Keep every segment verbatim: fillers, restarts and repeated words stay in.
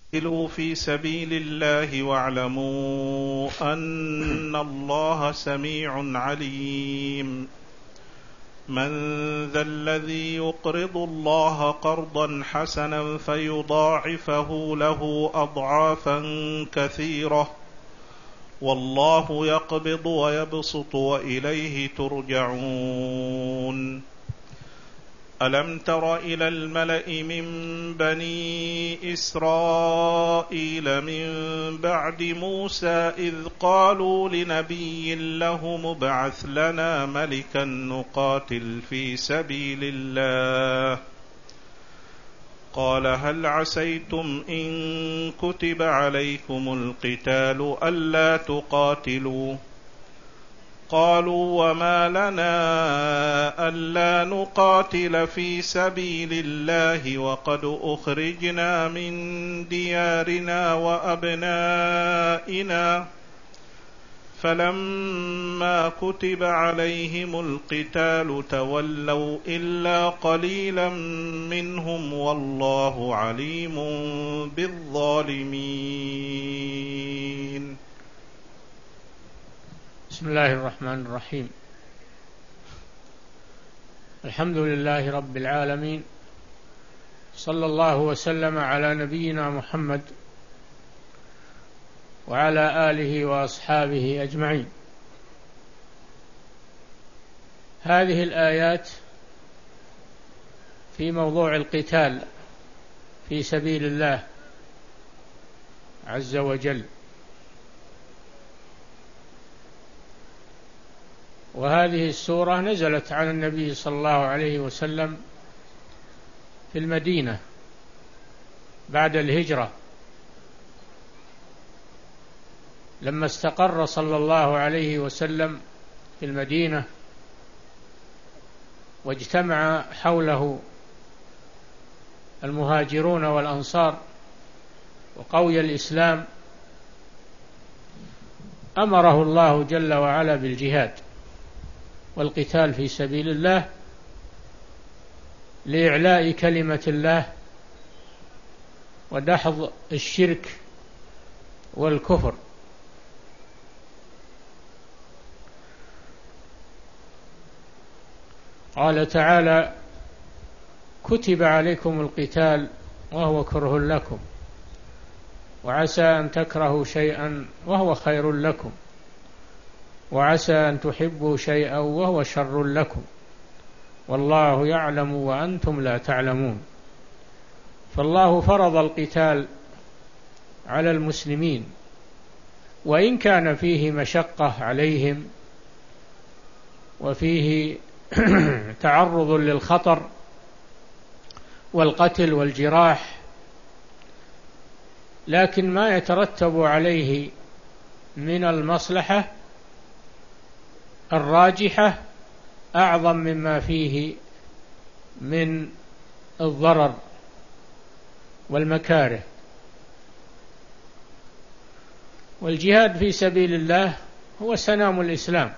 قاتلوا في سبيل الله واعلموا أن الله سميع عليم. من ذا الذي يقرض الله قرضا حسنا فيضاعفه له أضعافا كثيرة والله يقبض ويبسط وإليه ترجعون. ألم تر إلى الملأ من بني إسرائيل من بعد موسى إذ قالوا لنبي له مبعث لنا ملكا نقاتل في سبيل الله قال هل عسيتم إن كتب عليكم القتال ألا تقاتلوا قالوا وما لنا ألا نقاتل في سبيل الله وقد أخرجنا من ديارنا وأبنائنا فلما كتب عليهم القتال تولوا إلا قليلا منهم والله عليم بالظالمين. بسم الله الرحمن الرحيم. الحمد لله رب العالمين، صلى الله وسلم على نبينا محمد وعلى آله وأصحابه أجمعين. هذه الآيات في موضوع القتال في سبيل الله عز وجل، وهذه السورة نزلت على النبي صلى الله عليه وسلم في المدينة بعد الهجرة، لما استقر صلى الله عليه وسلم في المدينة واجتمع حوله المهاجرون والأنصار وقوي الإسلام، أمره الله جل وعلا بالجهاد والقتال في سبيل الله لإعلاء كلمة الله ودحض الشرك والكفر. قال تعالى: كتب عليكم القتال وهو كره لكم وعسى أن تكرهوا شيئا وهو خير لكم وعسى أن تحبوا شيئا وهو شر لكم والله يعلم وأنتم لا تعلمون. فالله فرض القتال على المسلمين وإن كان فيه مشقة عليهم وفيه تعرض للخطر والقتل والجراح، لكن ما يترتب عليه من المصلحة الراجحة أعظم مما فيه من الضرر والمكاره. والجهاد في سبيل الله هو سنام الإسلام،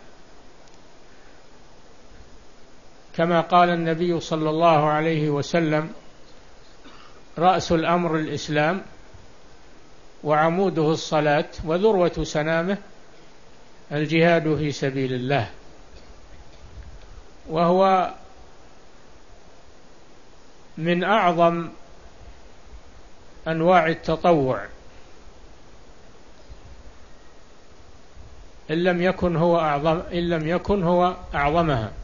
كما قال النبي صلى الله عليه وسلم: رأس الأمر الإسلام وعموده الصلاة وذروة سنامه الجهاد في سبيل الله. وهو من أعظم أنواع التطوع، إن لم يكن هو أعظم إن لم يكن هو أعظمها،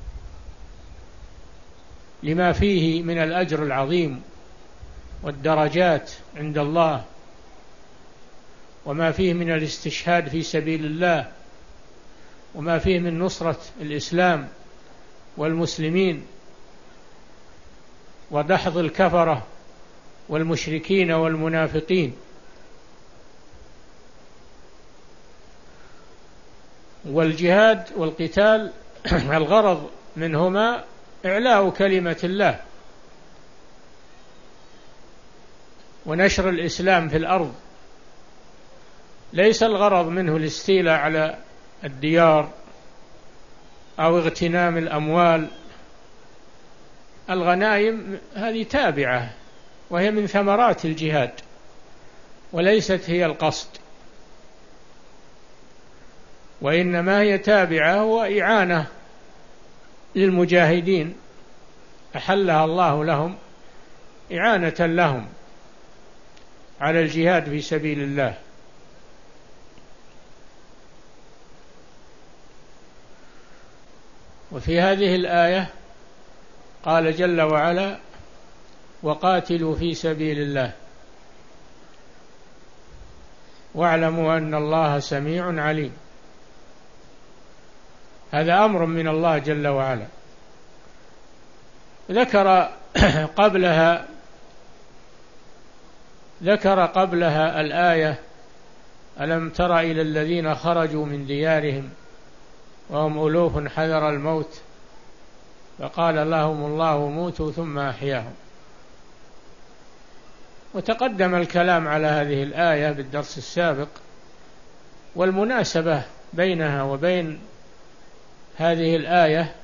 لما فيه من الأجر العظيم والدرجات عند الله، وما فيه من الاستشهاد في سبيل الله، وما فيه من نصرة الإسلام والمسلمين ودحض الكفرة والمشركين والمنافقين. والجهاد والقتال الغرض منهما إعلاء كلمة الله ونشر الإسلام في الأرض، ليس الغرض منه الاستيلاء على الديار أو اغتنام الأموال. الغنائم هذه تابعة وهي من ثمرات الجهاد، وليست هي القصد، وإنما هي تابعة وإعانة للمجاهدين، أحلها الله لهم إعانة لهم على الجهاد في سبيل الله. وفي هذه الآية قال جل وعلا: وقاتلوا في سبيل الله واعلموا أن الله سميع عليم. هذا أمر من الله جل وعلا. ذكر قبلها ذكر قبلها الآية: ألم تر إلى الذين خرجوا من ديارهم وهم ألوف حذر الموت فقال لهم الله موتوا ثم أحياهم. وتقدم الكلام على هذه الآية بالدرس السابق، والمناسبة بينها وبين هذه الآية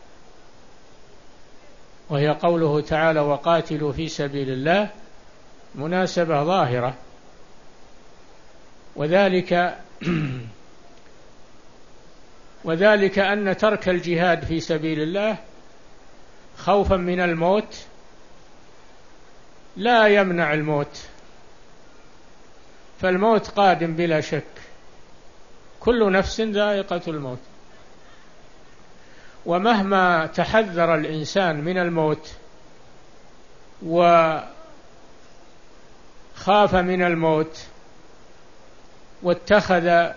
وهي قوله تعالى: وقاتلوا في سبيل الله، مناسبة ظاهرة، وذلك وذلك أن ترك الجهاد في سبيل الله خوفا من الموت لا يمنع الموت، فالموت قادم بلا شك، كل نفس ذائقة الموت، ومهما تحذر الإنسان من الموت وخاف من الموت واتخذ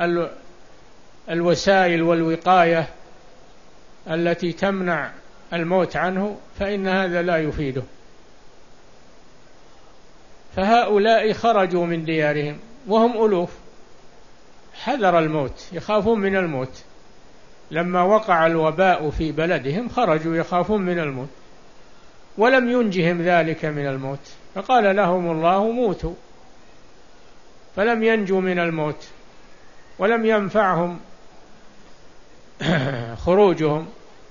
الوسائل والوقاية التي تمنع الموت عنه، فإن هذا لا يفيده. فهؤلاء خرجوا من ديارهم وهم ألوف، حذر الموت، يخافون من الموت. لما وقع الوباء في بلدهم خرجوا يخافون من الموت، ولم ينجهم ذلك من الموت، فقال لهم الله موتوا، فلم ينجوا من الموت ولم ينفعهم خروجهم.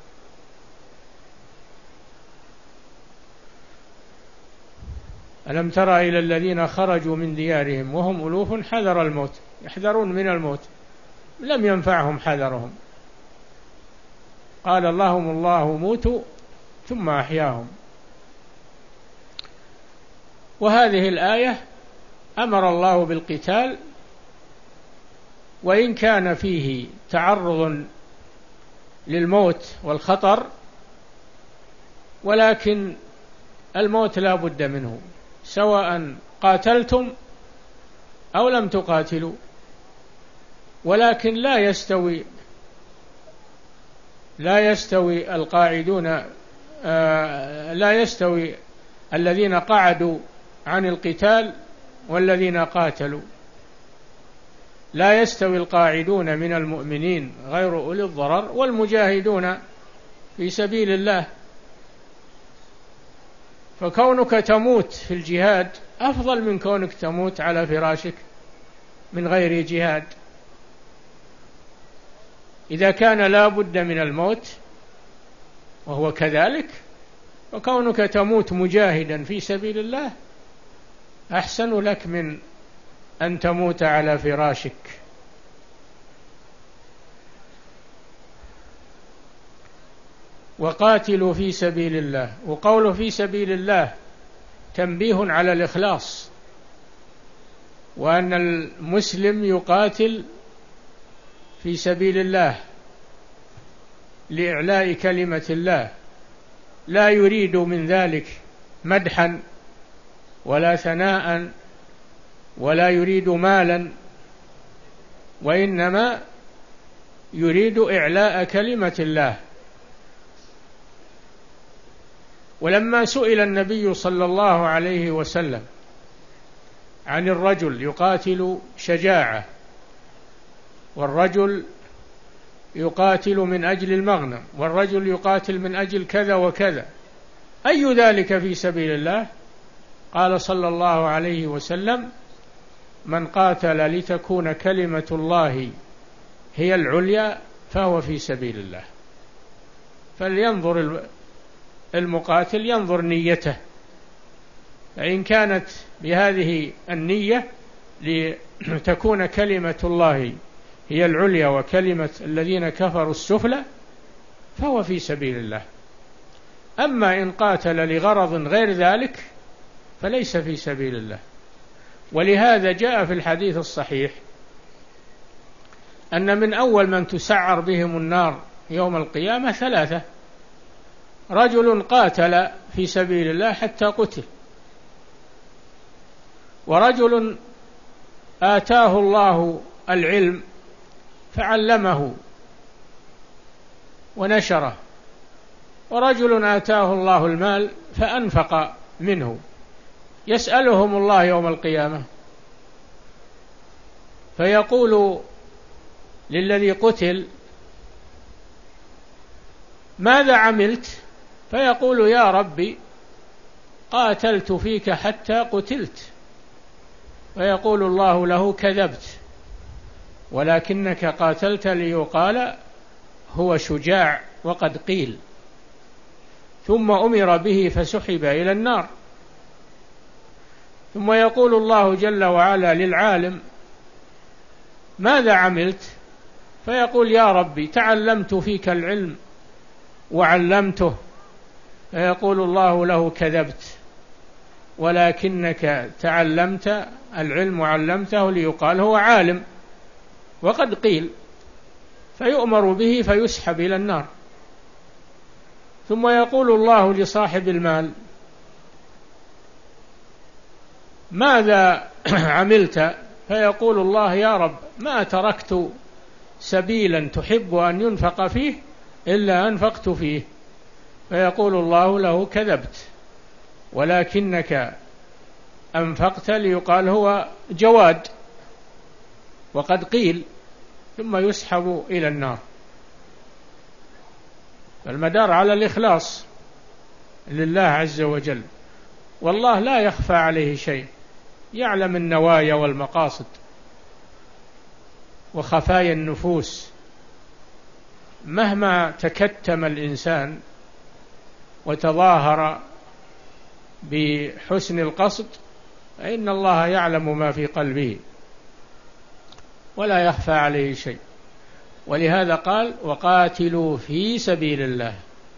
ألم تر إلى الذين خرجوا من ديارهم وهم ألوف حذر الموت، يحذرون من الموت، لم ينفعهم حذرهم، قال اللهم الله موتوا ثم أحياهم. وهذه الآية أمر الله بالقتال، وإن كان فيه تعرض للموت والخطر، ولكن الموت لا بد منه، سواء قاتلتم أو لم تقاتلوا. ولكن لا يستوي لا يستوي القاعدون لا يستوي الذين قعدوا عن القتال والذين قاتلوا. لا يستوي القاعدون من المؤمنين غير أولي الضرر والمجاهدون في سبيل الله. فكونك تموت في الجهاد أفضل من كونك تموت على فراشك من غير جهاد. إذا كان لا بد من الموت وهو كذلك، وكونك تموت مجاهدا في سبيل الله أحسن لك من أن تموت على فراشك. وقاتلوا في سبيل الله، وقوله في سبيل الله تنبيه على الإخلاص، وأن المسلم يقاتل في سبيل الله لإعلاء كلمة الله، لا يريد من ذلك مدحا ولا ثناء ولا يريد مالا، وإنما يريد إعلاء كلمة الله. ولما سئل النبي صلى الله عليه وسلم عن الرجل يقاتل شجاعة، والرجل يقاتل من أجل المغنم، والرجل يقاتل من أجل كذا وكذا، أي ذلك في سبيل الله؟ قال صلى الله عليه وسلم: من قاتل لتكون كلمة الله هي العليا فهو في سبيل الله. فلينظر المقاتل، ينظر نيته، فإن كانت بهذه النية لتكون كلمة الله هي العليا وكلمة الذين كفروا السفلى فهو في سبيل الله. أما إن قاتل لغرض غير ذلك فليس في سبيل الله. ولهذا جاء في الحديث الصحيح أن من أول من تسعر بهم النار يوم القيامة ثلاثة: رجل قاتل في سبيل الله حتى قتل، ورجل آتاه الله العلم فعلمه ونشره، ورجل آتاه الله المال فأنفق منه. يسألهم الله يوم القيامة فيقول للذي قتل: ماذا عملت؟ فيقول: يا ربي قاتلت فيك حتى قتلت. فيقول الله له: كذبت، ولكنك قاتلت ليقال هو شجاع وقد قيل. ثم أمر به فسحب إلى النار. ثم يقول الله جل وعلا للعالم: ماذا عملت؟ فيقول: يا ربي تعلمت فيك العلم وعلمته. فيقول الله له: كذبت، ولكنك تعلمت العلم وعلمته ليقال هو عالم وقد قيل. فيؤمر به فيسحب إلى النار. ثم يقول الله لصاحب المال: ماذا عملت؟ فيقول الله: يا رب ما تركت سبيلا تحب أن ينفق فيه إلا أنفقت فيه. فيقول الله له: كذبت، ولكنك أنفقت ليقال هو جواد وقد قيل. ثم يسحب إلى النار. المدار على الإخلاص لله عز وجل، والله لا يخفى عليه شيء، يعلم النوايا والمقاصد وخفايا النفوس. مهما تكتم الإنسان وتظاهر بحسن القصد فإن الله يعلم ما في قلبه ولا يخفى عليه شيء. ولهذا قال: وقاتلوا في سبيل الله.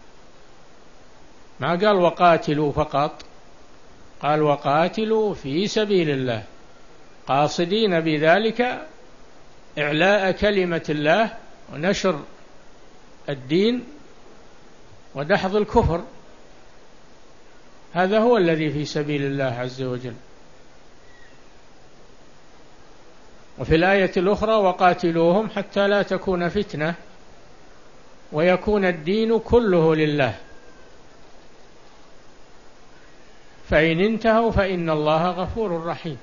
ما قال وقاتلوا فقط، قال وقاتلوا في سبيل الله، قاصدين بذلك إعلاء كلمة الله ونشر الدين ودحض الكفر. هذا هو الذي في سبيل الله عز وجل. وفي الآية الأخرى: وقاتلوهم حتى لا تكون فتنة ويكون الدين كله لله فإن انتهوا فإن الله غفور رحيم.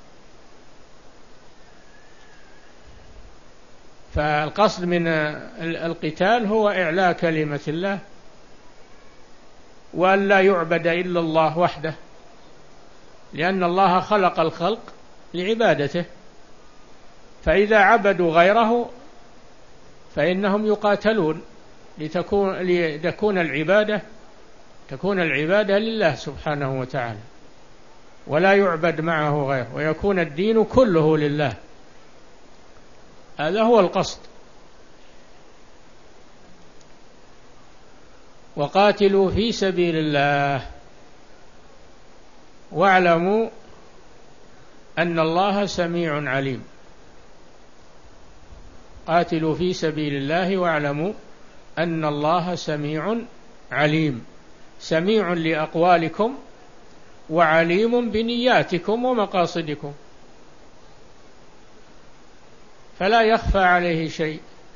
فالقصد من القتال هو إعلاء كلمة الله، وأن لا يعبد إلا الله وحده، لأن الله خلق الخلق لعبادته، فإذا عبدوا غيره فإنهم يقاتلون لتكون لتكون العبادة تكون العبادة لله سبحانه وتعالى، ولا يعبد معه غيره، ويكون الدين كله لله. هذا هو القصد. وقاتلوا في سبيل الله واعلموا أن الله سميع عليم. قاتلوا في سبيل الله واعلموا أن الله سميع عليم. سميع لأقوالكم وعليم بنياتكم ومقاصدكم، فلا يخفى عليه شيء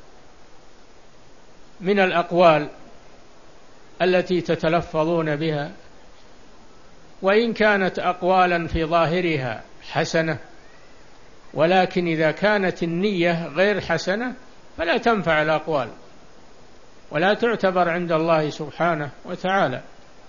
من الأقوال التي تتلفظون بها، وإن كانت أقوالا في ظاهرها حسنة، ولكن إذا كانت النية غير حسنة فلا تنفع الأقوال ولا تعتبر عند الله سبحانه وتعالى.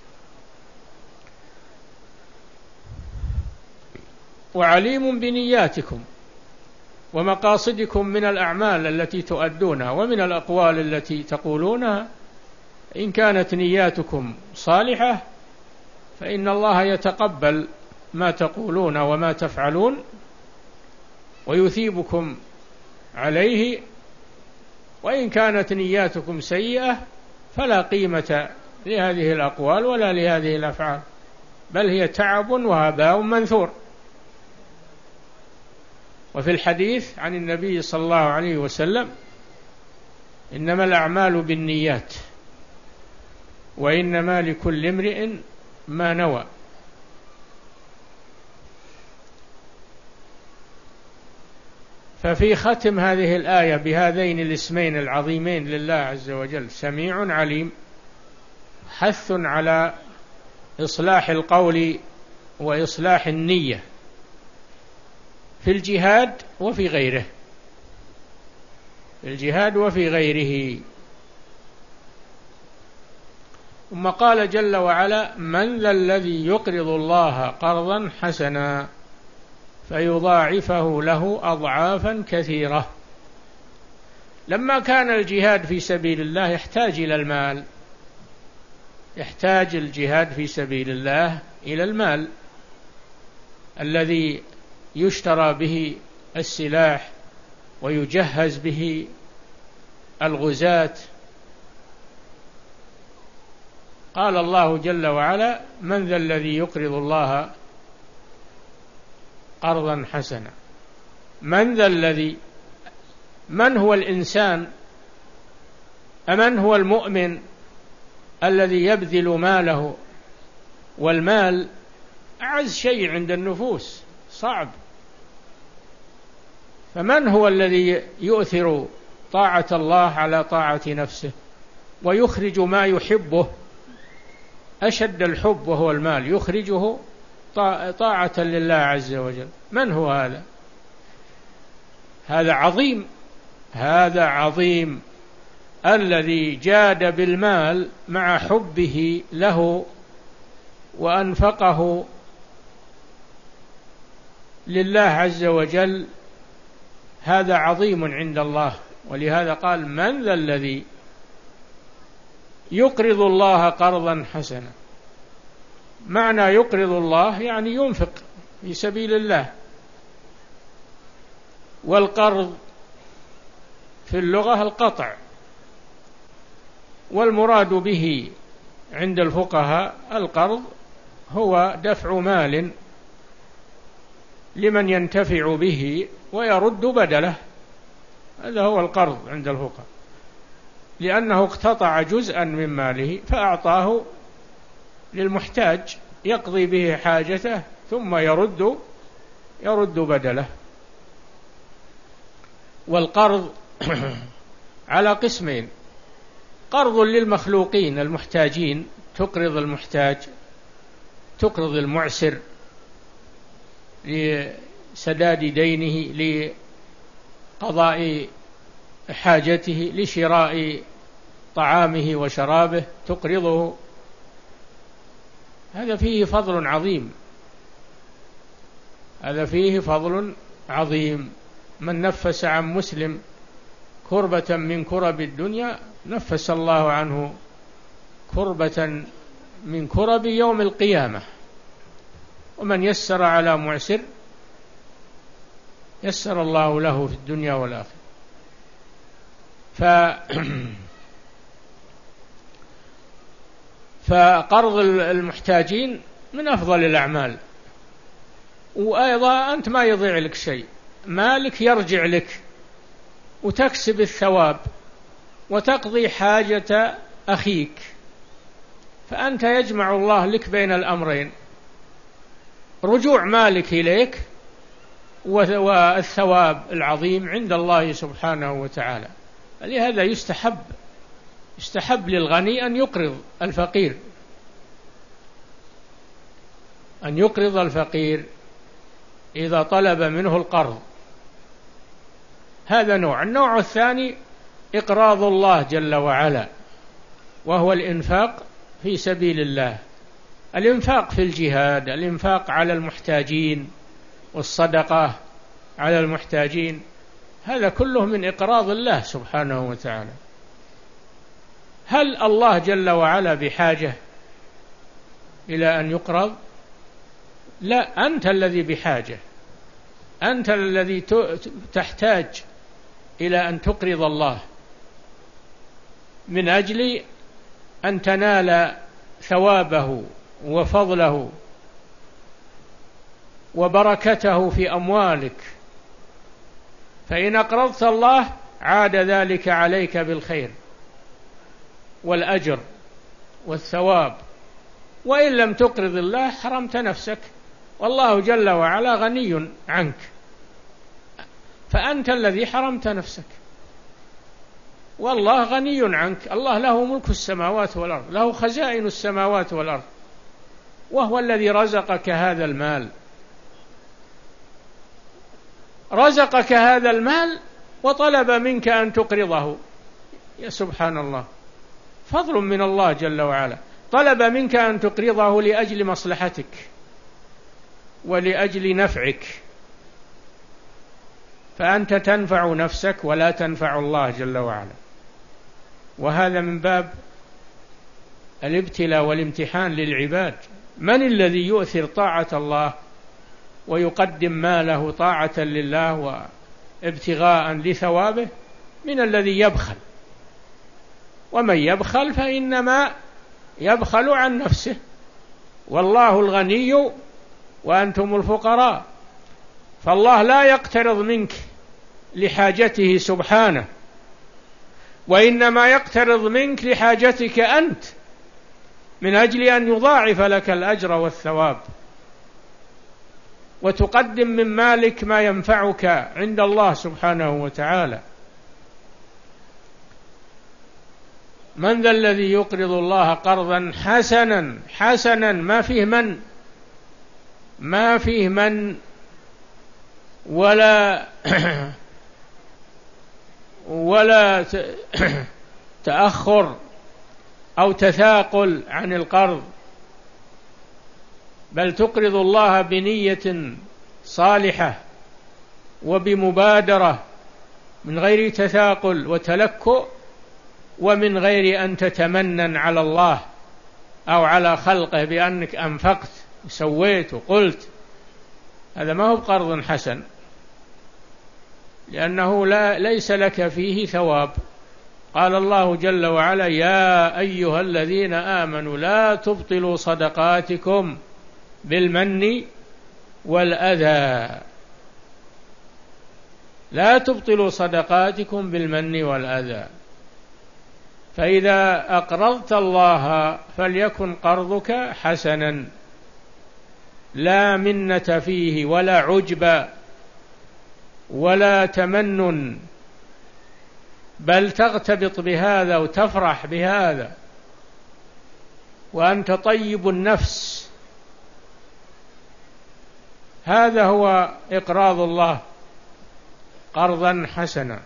وعليم بنياتكم ومقاصدكم من الأعمال التي تؤدونها ومن الأقوال التي تقولونها. إن كانت نياتكم صالحة فإن الله يتقبل ما تقولون وما تفعلون ويثيبكم عليه، وإن كانت نياتكم سيئة فلا قيمة لهذه الأقوال ولا لهذه الأفعال، بل هي تعب وهباء منثور. وفي الحديث عن النبي صلى الله عليه وسلم: إنما الأعمال بالنيات وإنما لكل امرئ ما نوى. ففي ختم هذه الآية بهذين الاسمين العظيمين لله عز وجل، سميع عليم، حث على إصلاح القول وإصلاح النية في الجهاد وفي غيره، في الجهاد وفي غيره. ثم قال جل وعلا: من ذا الذي يقرض الله قرضا حسنا فيضاعفه له أضعافا كثيرة. لما كان الجهاد في سبيل الله يحتاج إلى المال، يحتاج الجهاد في سبيل الله إلى المال الذي يشترى به السلاح ويجهز به الغزاة. قال الله جل وعلا: من ذا الذي يقرض الله قرضا حسنا. من ذا الذي، من هو الإنسان، أمن هو المؤمن الذي يبذل ماله؟ والمال أعز شيء عند النفوس، صعب. فمن هو الذي يؤثر طاعة الله على طاعة نفسه ويخرج ما يحبه؟ أشد الحب وهو المال، يخرجه طاعة لله عز وجل. من هو هذا؟ هذا عظيم، هذا عظيم، الذي جاد بالمال مع حبه له وأنفقه لله عز وجل، هذا عظيم عند الله. ولهذا قال: من ذا الذي يقرض الله قرضا حسنا. معنى يقرض الله يعني ينفق في سبيل الله. والقرض في اللغة القطع، والمراد به عند الفقهاء القرض هو دفع مال لمن ينتفع به ويرد بدله، هذا هو القرض عند الفقهاء، لأنه اقتطع جزءا من ماله فأعطاه للمحتاج يقضي به حاجته ثم يرد يرد بدله. والقرض على قسمين: قرض للمخلوقين المحتاجين، تقرض المحتاج، تقرض المعسر لسداد دينه، لقضاء حاجته، لشراء طعامه وشرابه، تقرضه. هذا فيه فضل عظيم، هذا فيه فضل عظيم. من نفس عن مسلم كربة من كرب الدنيا نفس الله عنه كربة من كرب يوم القيامة. ومن يسر على معسر يسر الله له في الدنيا والآخرة. ف... فقرض المحتاجين من أفضل الأعمال. وأيضا أنت ما يضيع لك شيء، مالك يرجع لك وتكسب الثواب وتقضي حاجة أخيك، فأنت يجمع الله لك بين الأمرين: رجوع مالك إليك والثواب العظيم عند الله سبحانه وتعالى. لهذا يستحب يستحب للغني أن يقرض الفقير، أن يقرض الفقير إذا طلب منه القرض. هذا نوع. النوع الثاني إقراض الله جل وعلا، وهو الإنفاق في سبيل الله، الإنفاق في الجهاد، الإنفاق على المحتاجين، والصدقة على المحتاجين، هذا كله من إقراض الله سبحانه وتعالى. هل الله جل وعلا بحاجة إلى أن يقرض؟ لا، أنت الذي بحاجة، أنت الذي تحتاج إلى أن تقرض الله من أجل أن تنال ثوابه وفضله وبركته في أموالك. فإن أقرضت الله عاد ذلك عليك بالخير والأجر والثواب، وإن لم تقرض الله حرمت نفسك، والله جل وعلا غني عنك، فأنت الذي حرمت نفسك، والله غني عنك. الله له ملك السماوات والأرض، له خزائن السماوات والأرض، وهو الذي رزقك هذا المال، رزقك هذا المال وطلب منك أن تقرضه. يا سبحان الله، فضل من الله جل وعلا، طلب منك أن تقرضه لأجل مصلحتك ولأجل نفعك، فأنت تنفع نفسك ولا تنفع الله جل وعلا. وهذا من باب الابتلاء والامتحان للعباد. من الذي يؤثر طاعة الله ويقدم ماله طاعة لله وابتغاء لثوابه؟ من الذي يبخل، ومن يبخل فإنما يبخل عن نفسه، والله الغني وأنتم الفقراء. فالله لا يقترض منك لحاجته سبحانه، وإنما يقترض منك لحاجتك أنت، من أجل أن يضاعف لك الأجر والثواب، وتقدم من مالك ما ينفعك عند الله سبحانه وتعالى. من ذا الذي يقرض الله قرضا حسنا؟ حسنا ما فيه من، ما فيه من ولا ولا تأخر أو تثاقل عن القرض، بل تقرض الله بنية صالحة وبمبادرة من غير تثاقل وتلكؤ، ومن غير أن تتمنن على الله أو على خلقه بأنك أنفقت وسويت وقلت. هذا ما هو بقرض حسن، لأنه لا ليس لك فيه ثواب. قال الله جل وعلا: يا أيها الذين آمنوا لا تبطلوا صدقاتكم بالمن والأذى، لا تبطلوا صدقاتكم بالمن والأذى. فإذا أقرضت الله فليكن قرضك حسنا، لا منة فيه ولا عجب ولا تمنن، بل تغتبط بهذا وتفرح بهذا وأنت طيب النفس. هذا هو إقراض الله قرضا حسنا.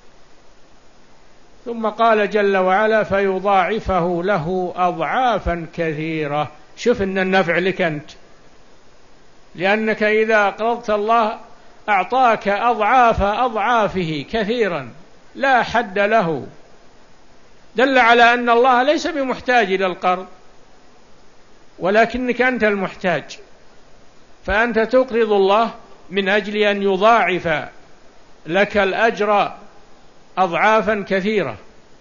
ثم قال جل وعلا: فيضاعفه له أضعافا كثيرة. شوف إن النفع لك أنت، لأنك إذا أقرضت الله أعطاك أضعاف أضعافه كثيرا لا حد له، دل على أن الله ليس بمحتاج إلى القرض، ولكنك أنت المحتاج، فأنت تقرض الله من أجل أن يضاعف لك الأجر أضعافا كثيرة.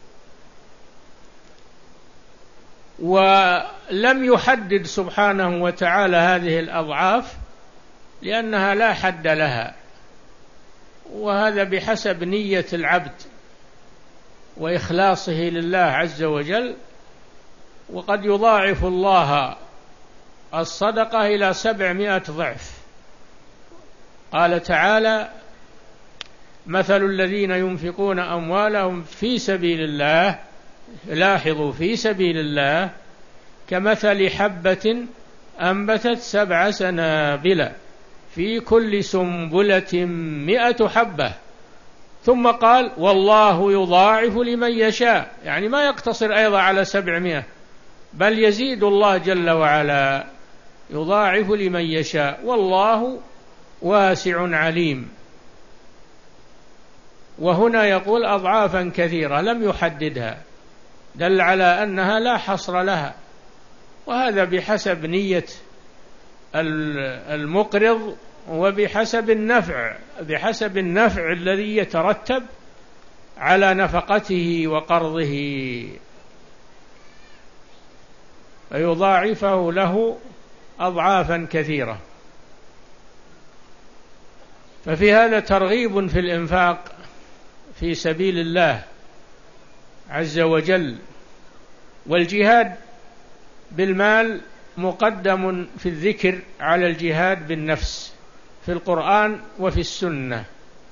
ولم يحدد سبحانه وتعالى هذه الأضعاف لأنها لا حد لها، وهذا بحسب نية العبد وإخلاصه لله عز وجل. وقد يضاعف الله الصدقة إلى سبعمائة ضعف. قال تعالى: مثل الذين ينفقون أموالهم في سبيل الله، لاحظوا في سبيل الله، كمثل حبة أنبتت سبع سنابل في كل سنبلة مئة حبة، ثم قال: والله يضاعف لمن يشاء. يعني ما يقتصر أيضا على سبعمائة، بل يزيد الله جل وعلا، يضاعف لمن يشاء، والله واسع عليم. وهنا يقول أضعافا كثيرة، لم يحددها، دل على أنها لا حصر لها، وهذا بحسب نية المقرض وبحسب النفع بحسب النفع الذي يترتب على نفقته وقرضه، فيضاعفه له أضعافا كثيرة. ففي هذا ترغيب في الإنفاق في سبيل الله عز وجل. والجهاد بالمال مقدم في الذكر على الجهاد بالنفس في القرآن وفي السنة،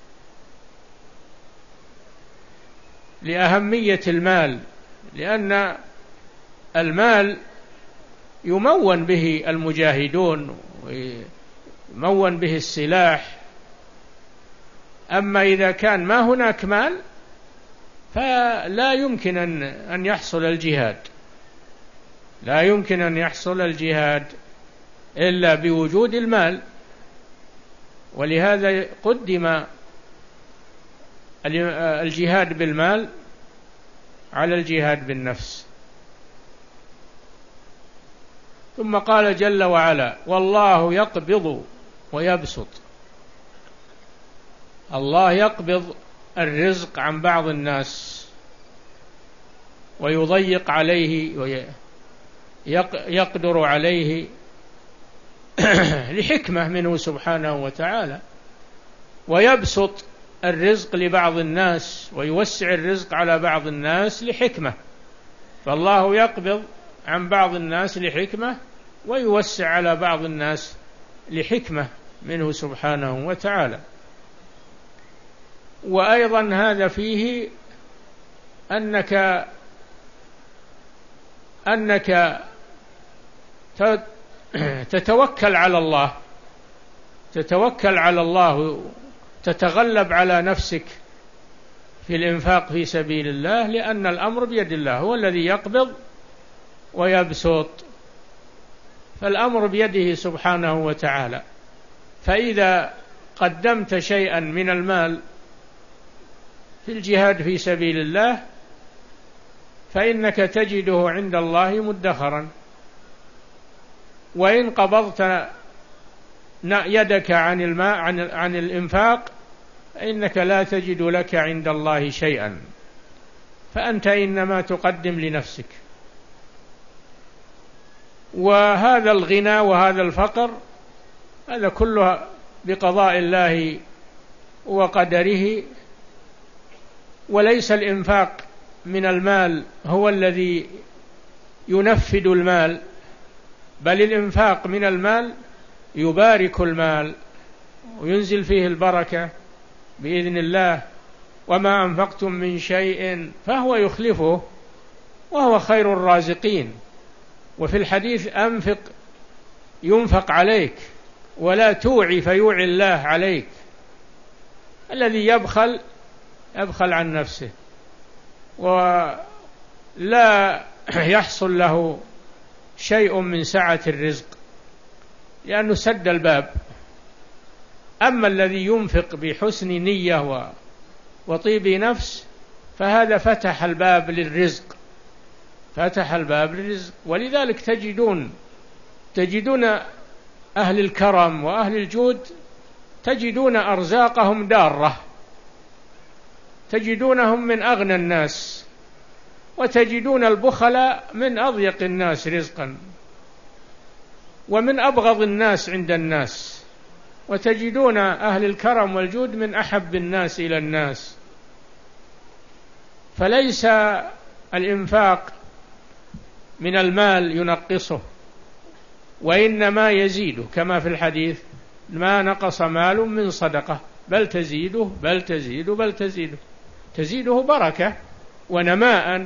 لأهمية المال، لأن المال يمون به المجاهدون ويمون به السلاح. أما إذا كان ما هناك مال فلا يمكن أن يحصل الجهاد، لا يمكن أن يحصل الجهاد إلا بوجود المال. ولهذا قدم الجهاد بالمال على الجهاد بالنفس. ثم قال جل وعلا: والله يقبض ويبسط. الله يقبض الرزق عن بعض الناس ويضيق عليه ويقدر عليه لحكمة منه سبحانه وتعالى، ويبسط الرزق لبعض الناس ويوسع الرزق على بعض الناس لحكمة. فالله يقبض عن بعض الناس لحكمة ويوسع على بعض الناس لحكمة منه سبحانه وتعالى. وأيضا هذا فيه أنك أنك تتوكل على الله، تتوكل على الله، تتغلب على نفسك في الإنفاق في سبيل الله، لأن الأمر بيد الله، هو الذي يقبض ويبسط، فالأمر بيده سبحانه وتعالى. فإذا قدمت شيئا من المال في الجهاد في سبيل الله فإنك تجده عند الله مدخرا، وإن قبضت يدك عن الماء عن عن الإنفاق فإنك لا تجد لك عند الله شيئا، فأنت إنما تقدم لنفسك. وهذا الغنى وهذا الفقر هذا كله بقضاء الله وقدره، وليس الإنفاق من المال هو الذي ينفد المال، بل الإنفاق من المال يبارك المال وينزل فيه البركة بإذن الله. وما أنفقتم من شيء فهو يخلفه وهو خير الرازقين. وفي الحديث: أنفق ينفق عليك ولا توعي فيوعي الله عليك. الذي يبخل يبخل عن نفسه ولا يحصل له شيء من سعة الرزق لأنه سد الباب. أما الذي ينفق بحسن نية وطيب نفس فهذا فتح الباب للرزق، فتح الباب للرزق. ولذلك تجدون تجدون أهل الكرم وأهل الجود تجدون أرزاقهم دارة، تجدونهم من أغنى الناس، وتجدون البخلاء من أضيق الناس رزقا ومن أبغض الناس عند الناس، وتجدون أهل الكرم والجود من أحب الناس إلى الناس. فليس الإنفاق من المال ينقصه، وإنما يزيده، كما في الحديث: ما نقص مال من صدقة بل تزيده بل تزيده بل تزيده، تزيده بركة ونماء،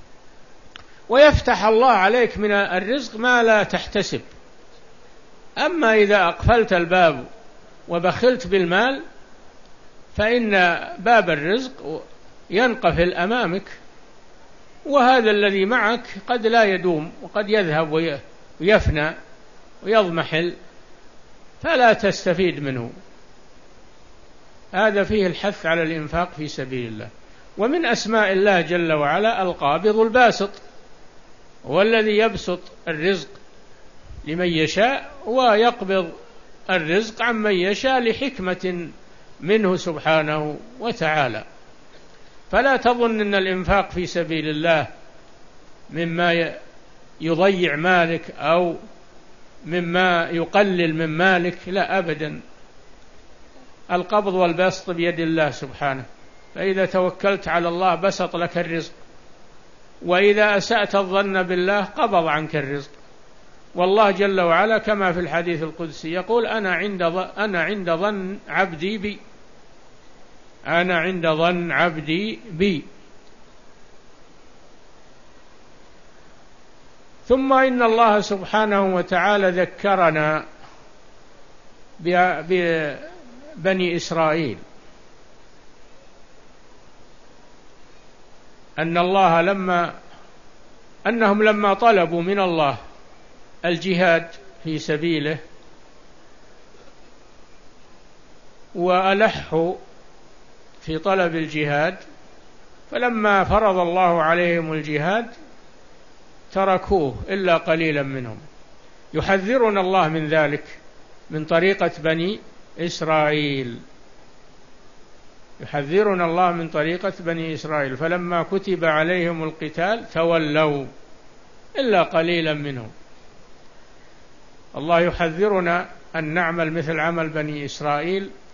ويفتح الله عليك من الرزق ما لا تحتسب. أما إذا أقفلت الباب وبخلت بالمال فإن باب الرزق ينقفل أمامك، وهذا الذي معك قد لا يدوم وقد يذهب ويفنى ويضمحل، فلا تستفيد منه. هذا فيه الحث على الإنفاق في سبيل الله. ومن أسماء الله جل وعلا القابض الباسط، هو الذي يبسط الرزق لمن يشاء ويقبض الرزق عمن يشاء لحكمة منه سبحانه وتعالى. فلا تظن أن الإنفاق في سبيل الله مما يضيع مالك أو مما يقلل من مالك، لا أبدا. القبض والبسط بيد الله سبحانه، فإذا توكلت على الله بسط لك الرزق، وإذا أسأت الظن بالله قبض عنك الرزق. والله جل وعلا كما في الحديث القدسي يقول: أنا عند أنا عند ظن عبدي بي أنا عند ظن عبدي بي. ثم إن الله سبحانه وتعالى ذكرنا ببني إسرائيل أن الله لما أنهم لما طلبوا من الله الجهاد في سبيله وألحوا في طلب الجهاد، فلما فرض الله عليهم الجهاد تركوه إلا قليلا منهم. يحذرنا الله من ذلك من طريقة بني إسرائيل، يحذرنا الله من طريقة بني إسرائيل. فلما كتب عليهم القتال تولوا إلا قليلا منهم. الله يحذرنا أن نعمل مثل عمل بني إسرائيل